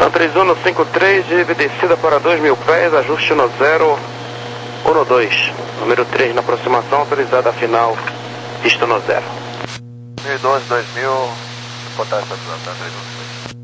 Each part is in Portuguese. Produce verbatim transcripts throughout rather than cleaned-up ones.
três um no cinco três, de descida para dois mil pés, ajuste no zero um no dois. Número três na aproximação, autorizada a final, pista no zero. dois mil e doze, dois mil, botar essa planta três um.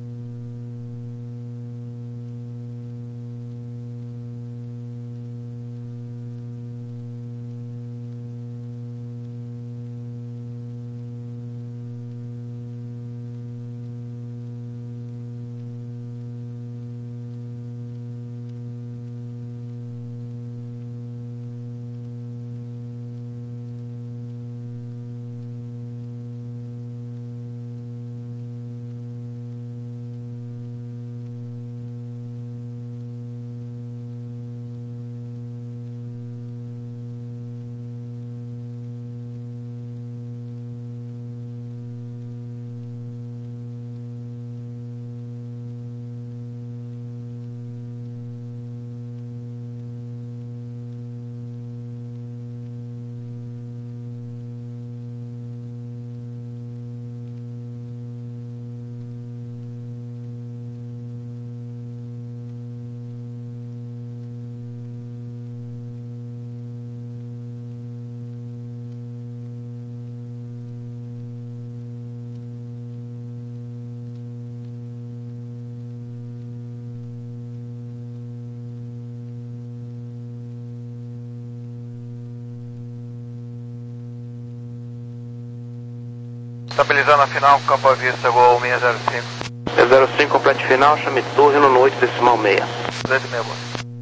Estabilizando a final, campo à vista, gol seis zero cinco. zero cinco, complete final, chame turno no oito decimal seis. oito e meia.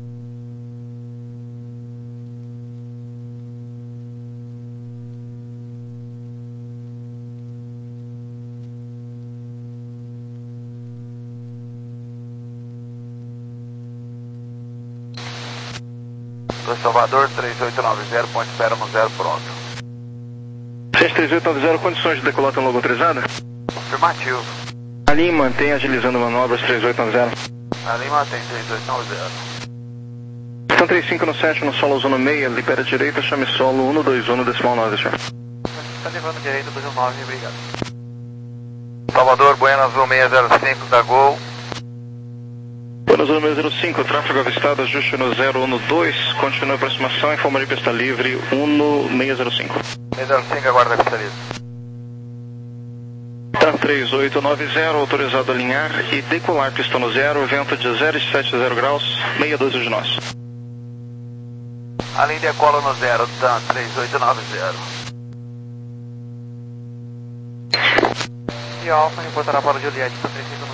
Do Salvador, três oito nove zero, ponto espera no zero, pronto. seis três oito nove zero, condições de decolar tão logo autorizada? Afirmativo. A linha mantém agilizando manobras três oito nove zero. A linha mantém três oito nove zero. Estão trinta e cinco no sete, no solo zona seis, libera direita, chame solo um no dois um no decimal nove, senhor. Está levando direita, dois um nove, obrigado. Salvador, Buenas, seis zero cinco, da Gol. Buenas, seis zero cinco, tráfego avistado, ajuste no zero um no dois, continua a aproximação, informa de pista livre um no seis zero cinco. seis zero cinco, aguarda a pista livre. Tá, três oito nove zero, autorizado a alinhar e decolar, pista no zero, vento de zero vírgula setenta graus, seis a doze de nós. A linha decola no zero, tá, três oito nove zero. E Alfa reportará para o Juliette, tá, trinta e cinco no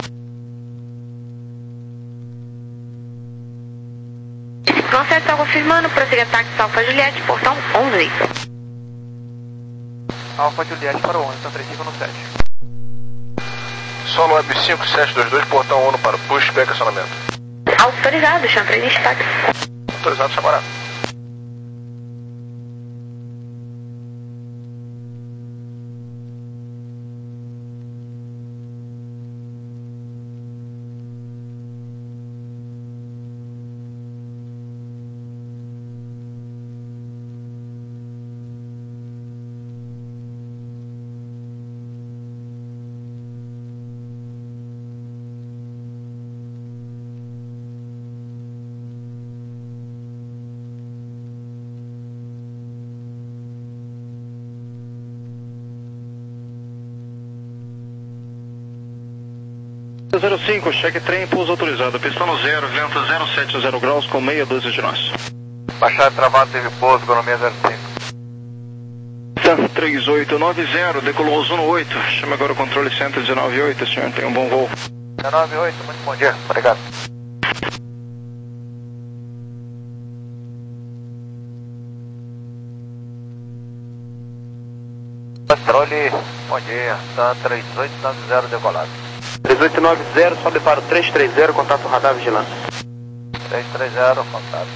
sete. Nossa, está confirmando, prossiga táxi Alfa Juliette, portão onze. Alfa Juliette para o onze, tá, trinta e cinco no sete. Solo Web cinco sete dois dois, portão um para push, back acionamento. Autorizado, chama três táxi. Autorizado, chamará. zero cinco, cheque trem, pouso autorizado, pista no zero, vento zero sete zero graus com seis a doze de nós. Baixada travado, teve pouso, economia zero cinco. Tá, três oito nove zero, decolou Ozono oito, chama agora o controle cento e dezenove oito, senhor, tem um bom voo. dezenove oito, muito bom dia, obrigado. Controle, bom dia, tá três oito nove zero decolado. três oito nove zero, sobe para o três três zero, contato radar vigilância. três três zero, contato.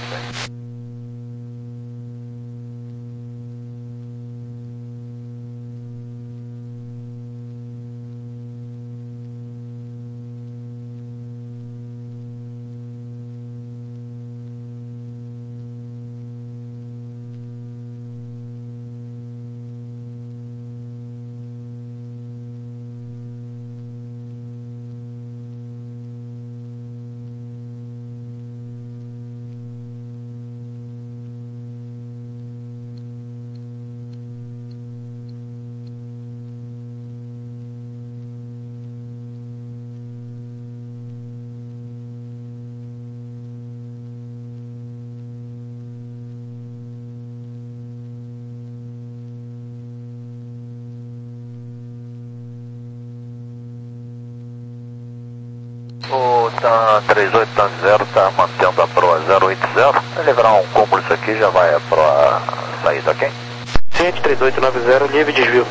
O TAM trinta e oito TAM zero está mantendo a proa zero oito zero. Se livrar um cúmulo isso aqui, já vai a proa sair, tá ok? Ciente trinta e oito noventa, livre desvio.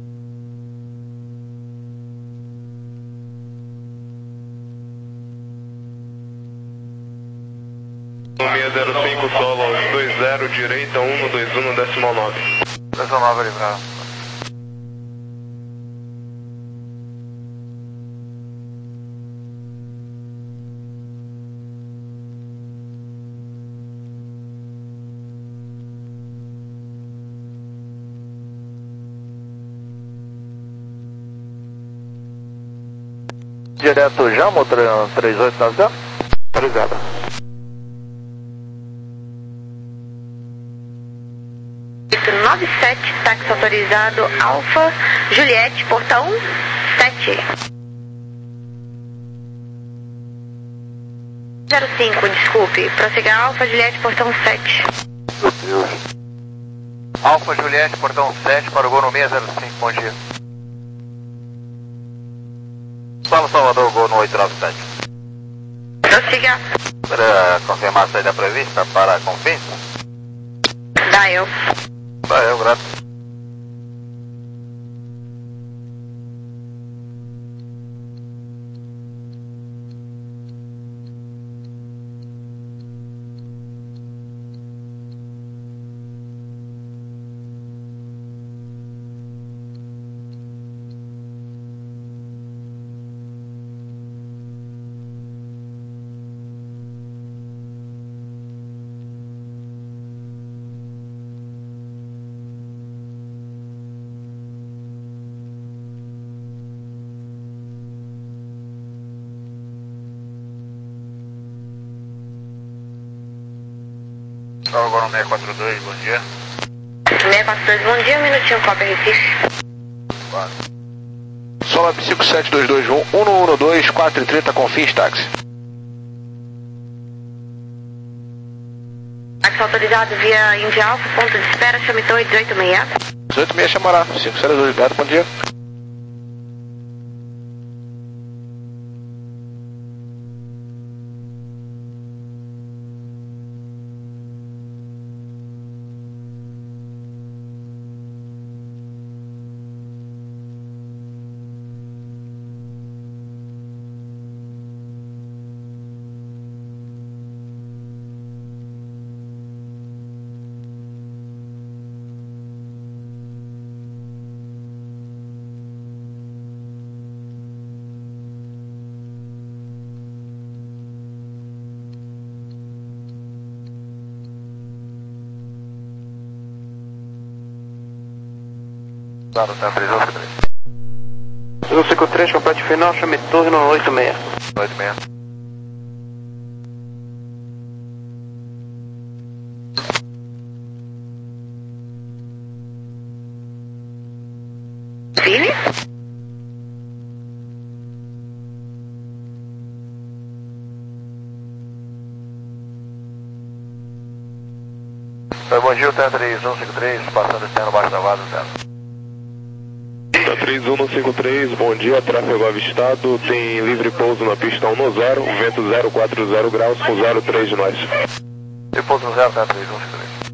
seis zero cinco solo, dois zero, direita, um dois um, decimal nove. Decimal nove livrado. Direto Jamo, trinta e oito noventa? Autorizada. nove sete, táxi autorizado, Alfa, Juliette, portão sete. zero cinco, desculpe, prossiga Alfa, Juliette, portão sete. Meu Deus. Alfa Juliette, portão sete, para o Gol no seis zero cinco, bom dia. Fala Salvador, Gol no oito nove sete. Prossiga. Para confirmar a saída prevista para Confins? Dá eu. Tá, eu, grato. Salve agora no seis quatro dois, bom dia. seis quatro dois, bom dia, um minutinho, Copa Recife. Sola cinco sete dois dois um, um um dois, quatro trinta, Confins, táxi. Táxi autorizado via Indy Alfa, ponto de espera, chame Torre dezoito seis. dezoito seis chamará, cinco zero dois, ligado, bom dia. Claro, tá, três um cinco três. três um cinco três, complete final, chame Torre no oito seis. oito seis. Vini? Oi, bom dia, o T três um cinco três, passando esse ano baixo da vaza, certo? Tá três um cinco três, bom dia, tráfego avistado, tem livre pouso na pista um zero, vento zero quatro zero graus com zero três de nós. E pouso zero, T três um cinco três.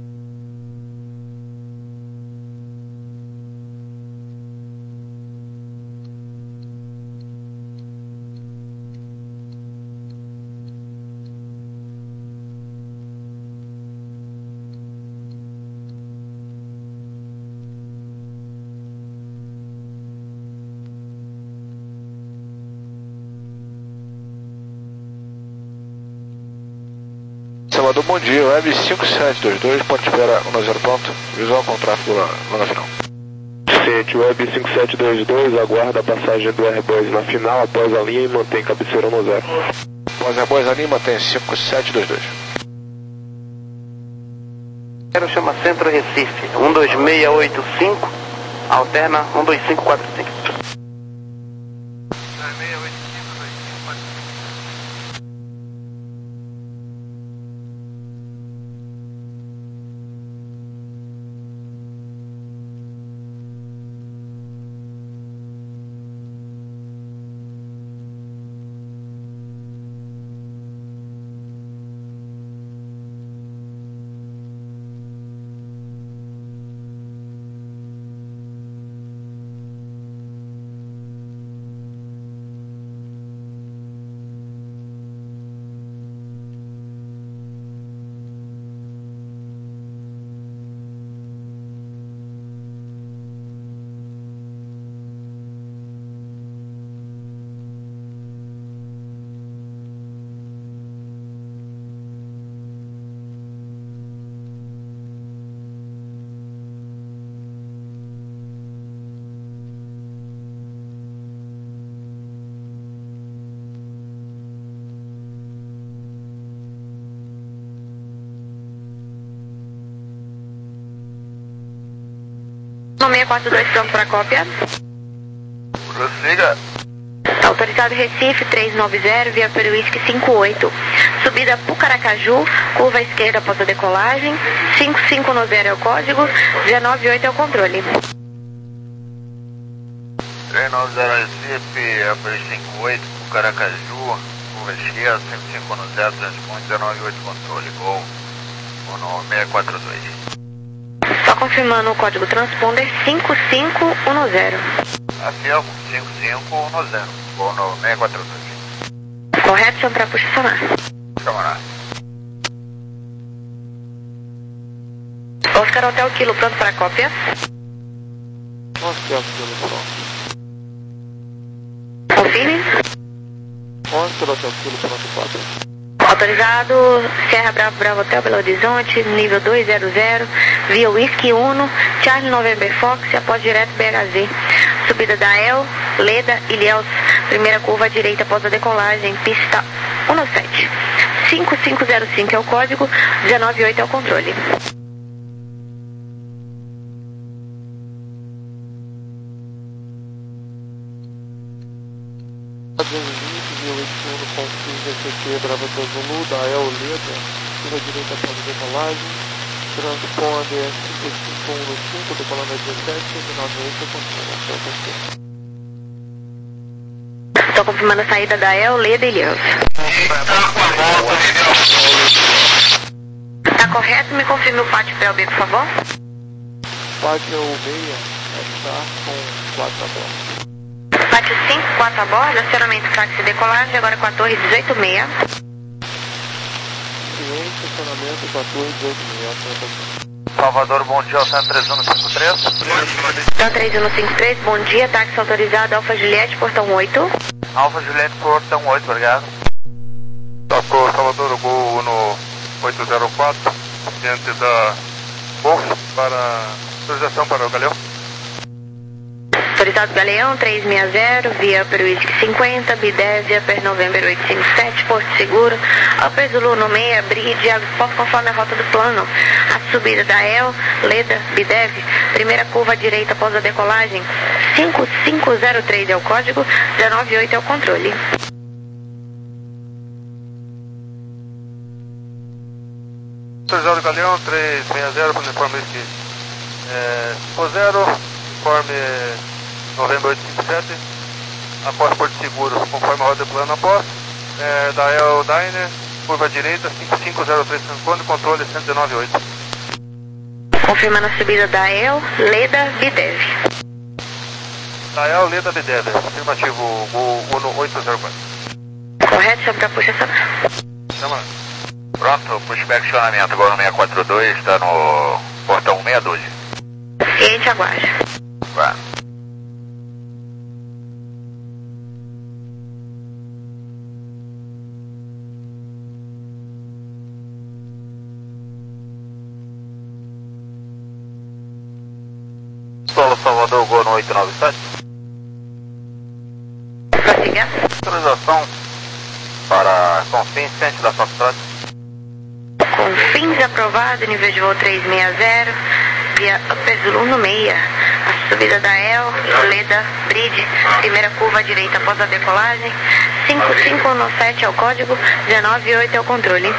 Salvador, bom dia, Web cinco sete dois dois, ponto de espera um zero ponto, visual com tráfego lá, lá na final. Ciente, Web cinco sete dois dois, aguarda a passagem do Airbus na final, após a linha e mantém cabeceira no zero. Após Airbus a linha, mantém cinco sete dois dois. Quero chama Centro Recife, um dois seis oito cinco, alterna um dois cinco quatro cinco. No seis quatro dois, pronto para cópia. Prossiga. Autorizado Recife três nove zero, via Peruísque cinco oito. Subida Pucaracaju, curva esquerda após a decolagem. cinco cinco nove zero é o código, dezenove oito é o controle. três nove zero Recife, Apple cinco oito, Pucaracaju, curva esquerda, cinco cinco nove zero, transpõe dezenove oito, controle, gol, no seis quatro dois. Só confirmando o código transponder cinco cinco um zero. Afirmo, cinco cinco um zero, gol no seis quatro dois. Correto, chão para posicionar. Camarada. Oscar Hotel Kilo, pronto para cópia. Oscar Kilo, pronto. Confirme. Oscar Hotel Kilo, pronto, quatro. Autorizado Serra Bravo Bravo Hotel Belo Horizonte, nível dois zero zero, via Whisky um, Charlie November Fox, após direto B H Z. Subida da El, Leda, Ilhéus, primeira curva à direita após a decolagem, pista sete. cinco cinco zero cinco é o código, dezenove oito é o controle. Brava Hotel Zulu, da El Leda, curva direita após a decolagem, transponder cinco cinco um cinco, decolando a dezessete, dezenove oito, controle. Estou confirmando a saída da El, Leda e Ilhéus. Está correto? Me confirme o pátio P L B, por favor. Pátio meia, está com quatro a bordo. Pátio cinco, quatro a bordo, acionamento táxi decolagem, agora com a torre dezoito seis. Cliente, estacionamento com a torre dezoito seis. Salvador, bom dia, cento e três um cinco três. cento e três um cinco três, bom dia, táxi autorizado, Alfa Juliette, portão oito. Alfa Juliette, portão oito, obrigado. Tocou Salvador, gol no oito zero quatro, diante da Golf, para autorização para o Galeão. Autorizado Galeão três seis zero, via Peruísque cinquenta, Bidésia, Per November oito cinco sete, Porto Seguro, Alpes Zulu no meia, Bride, Agosport conforme a rota do plano. A subida da El, Leda, Bidev, primeira curva à direita após a decolagem, cinco cinco zero três é o código, dezenove oito é o controle. Autorizado Galeão três seis zero, para o uniforme que é, cinco zero, uniforme Novembro oito cinco sete, após Porto Seguro, conforme a roda de plano após, é, da El Diner, curva direita, cinco cinco zero três, quando controle cento e dezenove oito. Confirmando a subida da El, Leda, Bidev. Da El, Leda, Bidev, afirmativo, gol um oito zero quatro. Correto, chama para puxação. Chama. Pronto, pushback acionamento, agora no seis quatro dois, está no portão seis doze. Cliente aguarda. Vai. Solo Salvador, gol no oito nove sete. Prossiga. Autorização para Confins, centro da Foxtrot. Confins aprovado, nível de voo três seis zero, via Upper Zulu no meia. A subida da El, Leda, Bride, primeira curva à direita após a decolagem, cinco cinco um sete é o código, dezenove oito é o controle.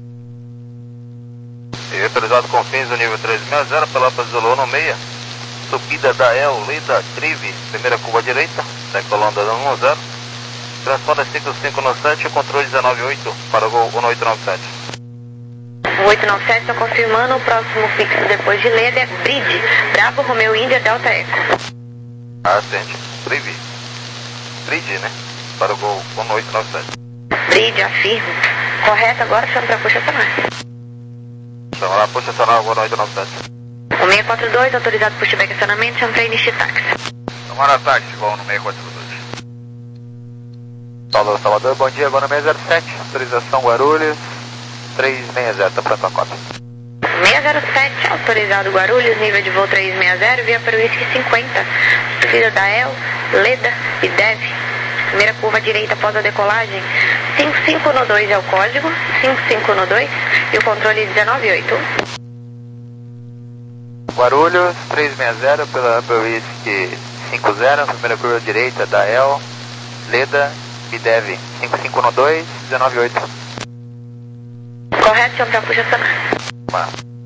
E autorizado Confins, do nível três seis zero, pela Upper Zulu no meia. Subida da El, Leda, Trive, primeira curva à direita, decolando da um zero. Transponder cinco cinco um sete, controle dezenove oito para o gol um oito nove sete. oito nove sete, estou confirmando, o próximo fixo depois de Leda é Bride, Bravo, Romeo, Índia, Delta Eco. Ascente, Trive. Bride, né? Para o gol um oito nove sete. Bride, afirmo. Correto, agora chama para puxa sonar. Chama lá, puxa sonar, agora um oito nove sete. O seis quatro dois, autorizado pushback acionamento, chama para início de táxi. Tomara táxi, igual no seis quatro dois. Salvador, Salvador, bom dia, agora no seis zero sete, autorização Guarulhos, três seis zero, está pronto a cópia. seis zero sete, autorizado Guarulhos, nível de voo três seis zero, via Peruísque cinquenta, subida da El, Leda e Dev, primeira curva à direita após a decolagem, cinco cinco um dois é o código, cinco cinco um dois e o controle dezenove oito. Guarulhos, três seis zero pela Upper Whisky cinco zero, primeira curva direita da El, Leda, Bidev, cinco cinco um dois, um nove oito. Correto, senhor, para puxa sonar. Tá.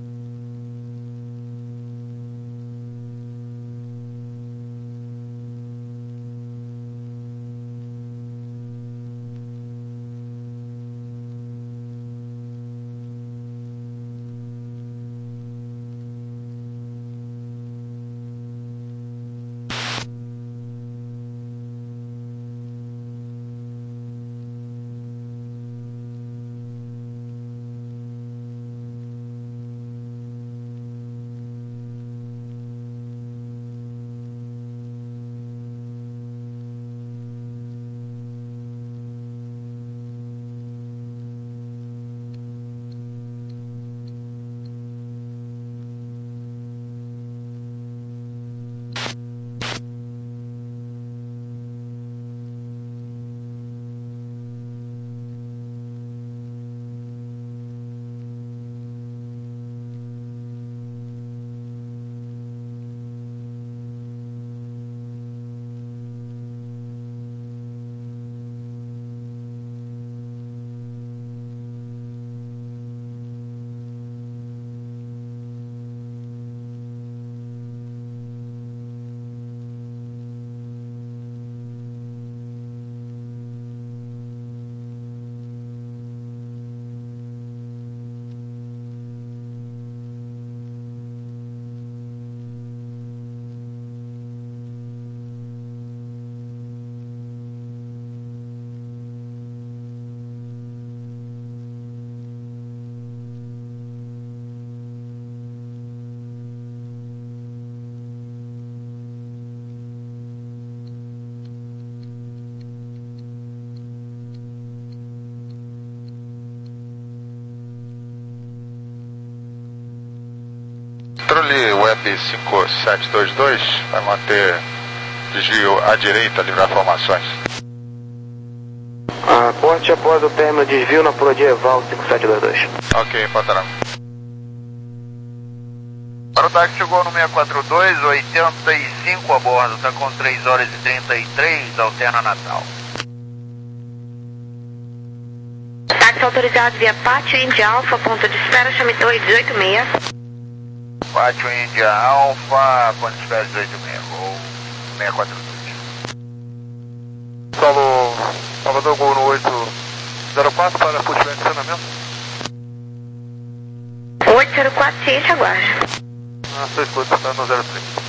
Controle Web cinco sete dois dois, vai manter desvio à direita, livrar formações. Aporte após o término de desvio na Pula de Eval cinco sete dois dois. Ok, patrão. Para o táxi chegou no seis quatro dois, oitenta e cinco a bordo, está com três horas e trinta e três, alterna Natal. Táxi autorizado via Pátio Índia Alfa, ponto de espera, chame torre dezoito seis. Pátio Índia Alfa, ponto de espera dezoito seis, ou seis quatro dois. Solo Salvador Gol no oito zero quatro para pushback de acionamento. oito zero quatro, ciente, aguarde. Ah, sua escuta, está no zero três.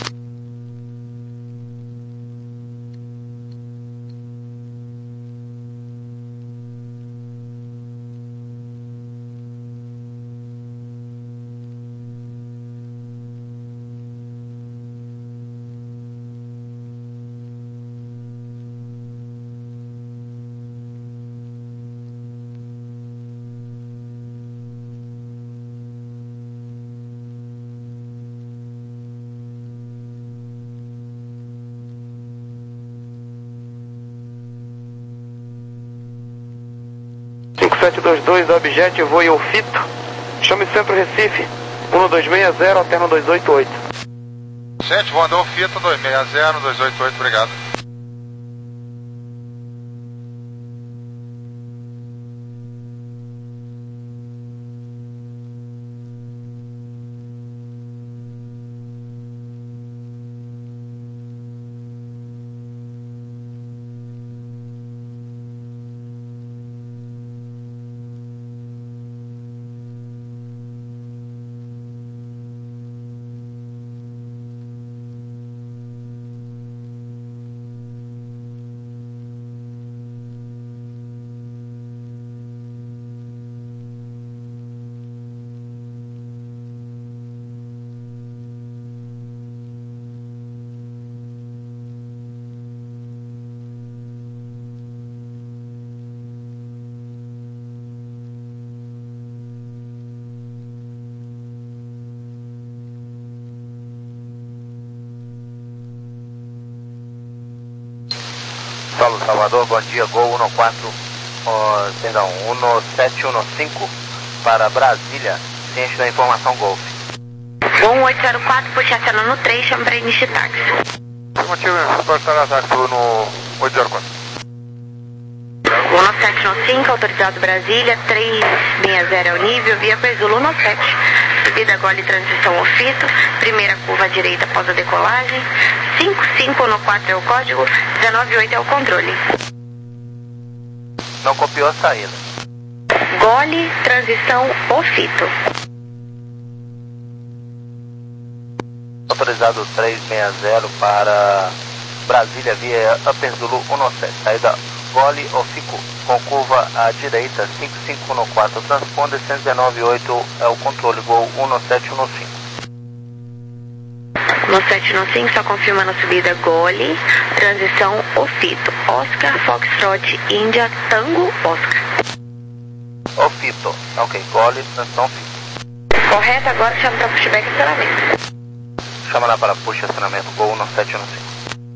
cinco sete dois dois, Objet, voe Fito. Chame Centro Recife, um dois seis zero, alterno dois oito oito. Gente, mandou Fito dois seis zero, dois oito oito, obrigado. Solo Salvador, bom dia, Gol um quatro, oh, perdão, um sete um cinco para Brasília, ciente da informação Golf. Gol um oito zero quatro, puxa cena no três, chama para início de táxi. Motivo, reportar ataque no oito zero quatro. Gol nove sete nove cinco, autorizado Brasília, três seis zero é o nível, via Zulu nove sete. Subida Gole, transição Ofito, primeira curva à direita após a decolagem, cinco cinco no quatro é o código, dezenove oito é o controle. Não copiou a saída. Gole, transição Ofito. Autorizado três seis zero para Brasília via Upper Zulu um nove sete. Saída Gole Ofico com curva à direita, cinco cinco no quatro, transponder cento e dezenove oito é o controle, voo um nove sete um nove cinco. No sete nove cinco, só confirmando a subida Gole, transição Ofito, Oscar, Foxtrot, Índia, Tango, Oscar. Ofito, ok, Gole, transição Ofito. Correto, agora chama para pushback e estacionamento. Chama lá para push acionamento, voo um nove sete um nove cinco.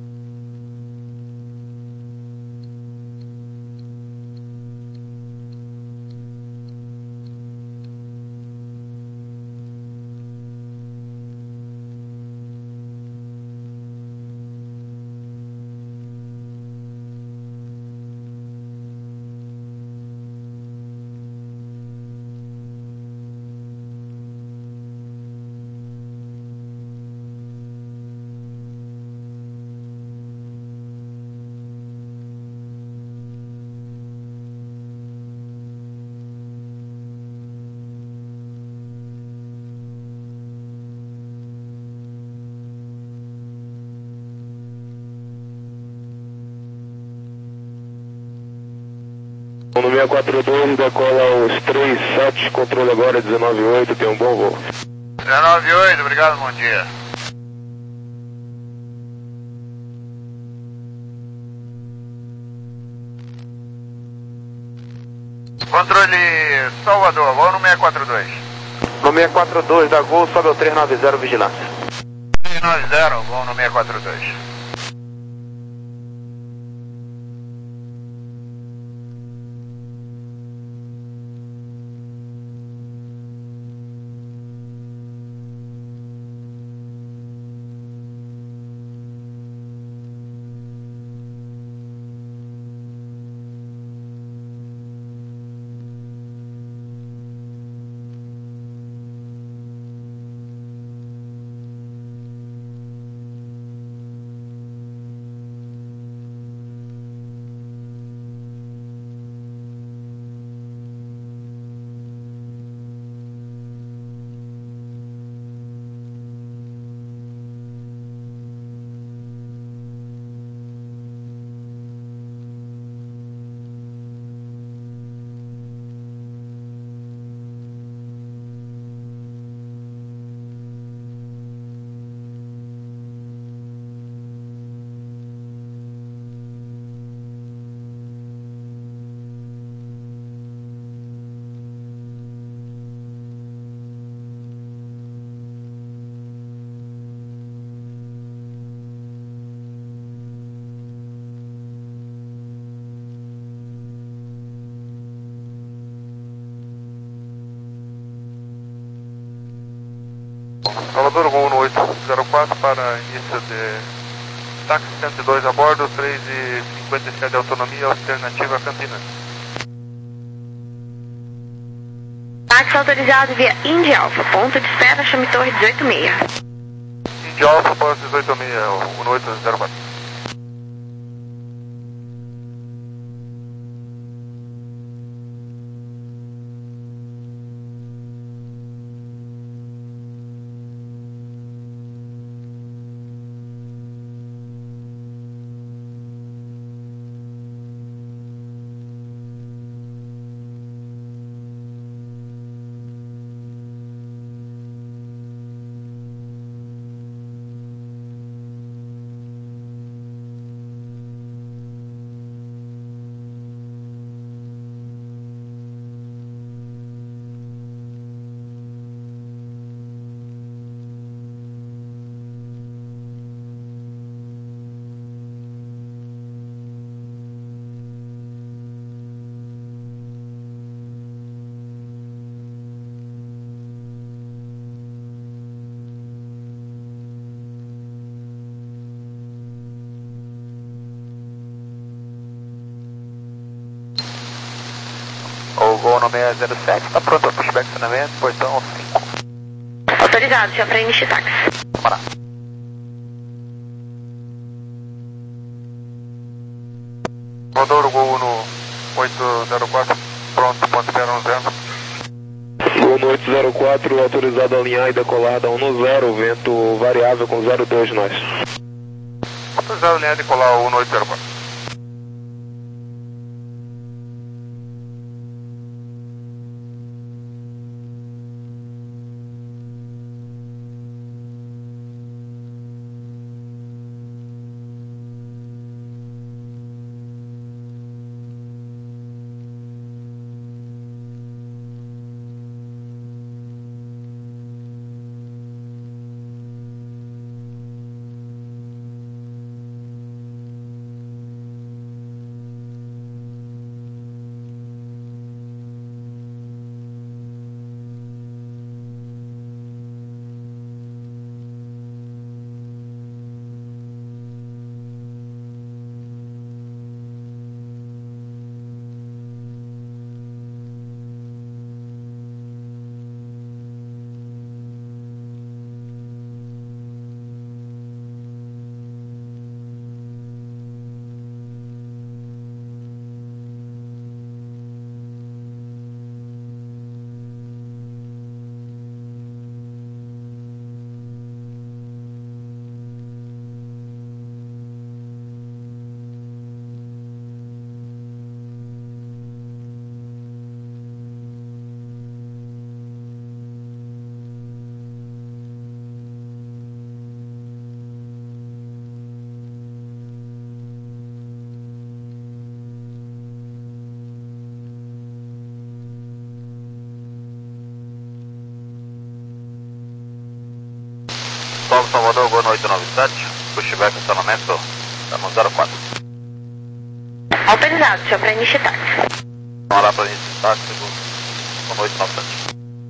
No seis quatro dois, decola os três sete, controle agora dezenove oito, tem um bom voo. dezenove oito, obrigado, bom dia. Controle Salvador, voo no seis quatro dois. No seis quatro dois da Gol, sobe ao três nove zero, vigilância. três nove zero, voo no seis quatro dois. Salvador, voo no oito zero quatro para início de táxi cento e dois a bordo, três e cinquenta e sete de autonomia, alternativa Campinas. Táxi autorizado via Indy Alpha, ponto de espera, chame Torre dezoito seis. Indy Alpha, ponto dezoito seis, no oito zero quatro. no seis zero sete, está pronto para pushback acionamento, portão cinco. Autorizado, senhor, para início de táxi. Vamos lá. Rodou o Gol no oito zero quatro, pronto, ponto zero um zero. Gol no oito zero quatro, autorizado a alinhar e decolar da um no zero, vento variável com zero dois nós. Autorizado a alinhar e decolar o um no oito zero quatro. Paulo Salvador, Gol no oito nove sete, pushback acionamento, está no zero quatro. Autorizado, senhor, para início de táxi. Vamos lá para início de táxi, Gol no oito nove sete.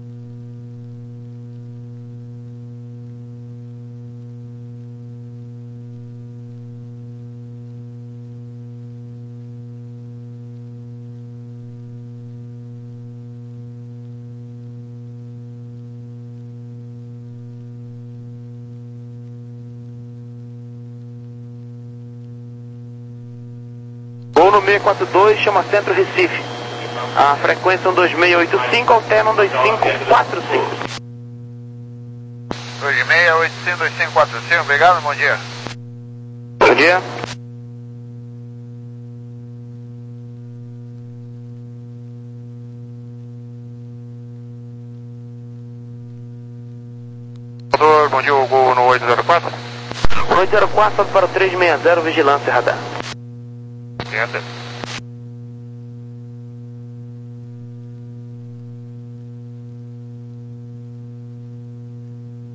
Gol no seis quatro dois, chama Centro Recife. A frequência é um dois seis oito cinco, alterna um dois cinco quatro cinco. dois seis oito cinco dois cinco quatro cinco, obrigado, bom dia. Bom dia. Rodou, bom dia, o Gol no oito zero quatro. oito zero quatro, para o três seis zero, vigilância radar. Enter.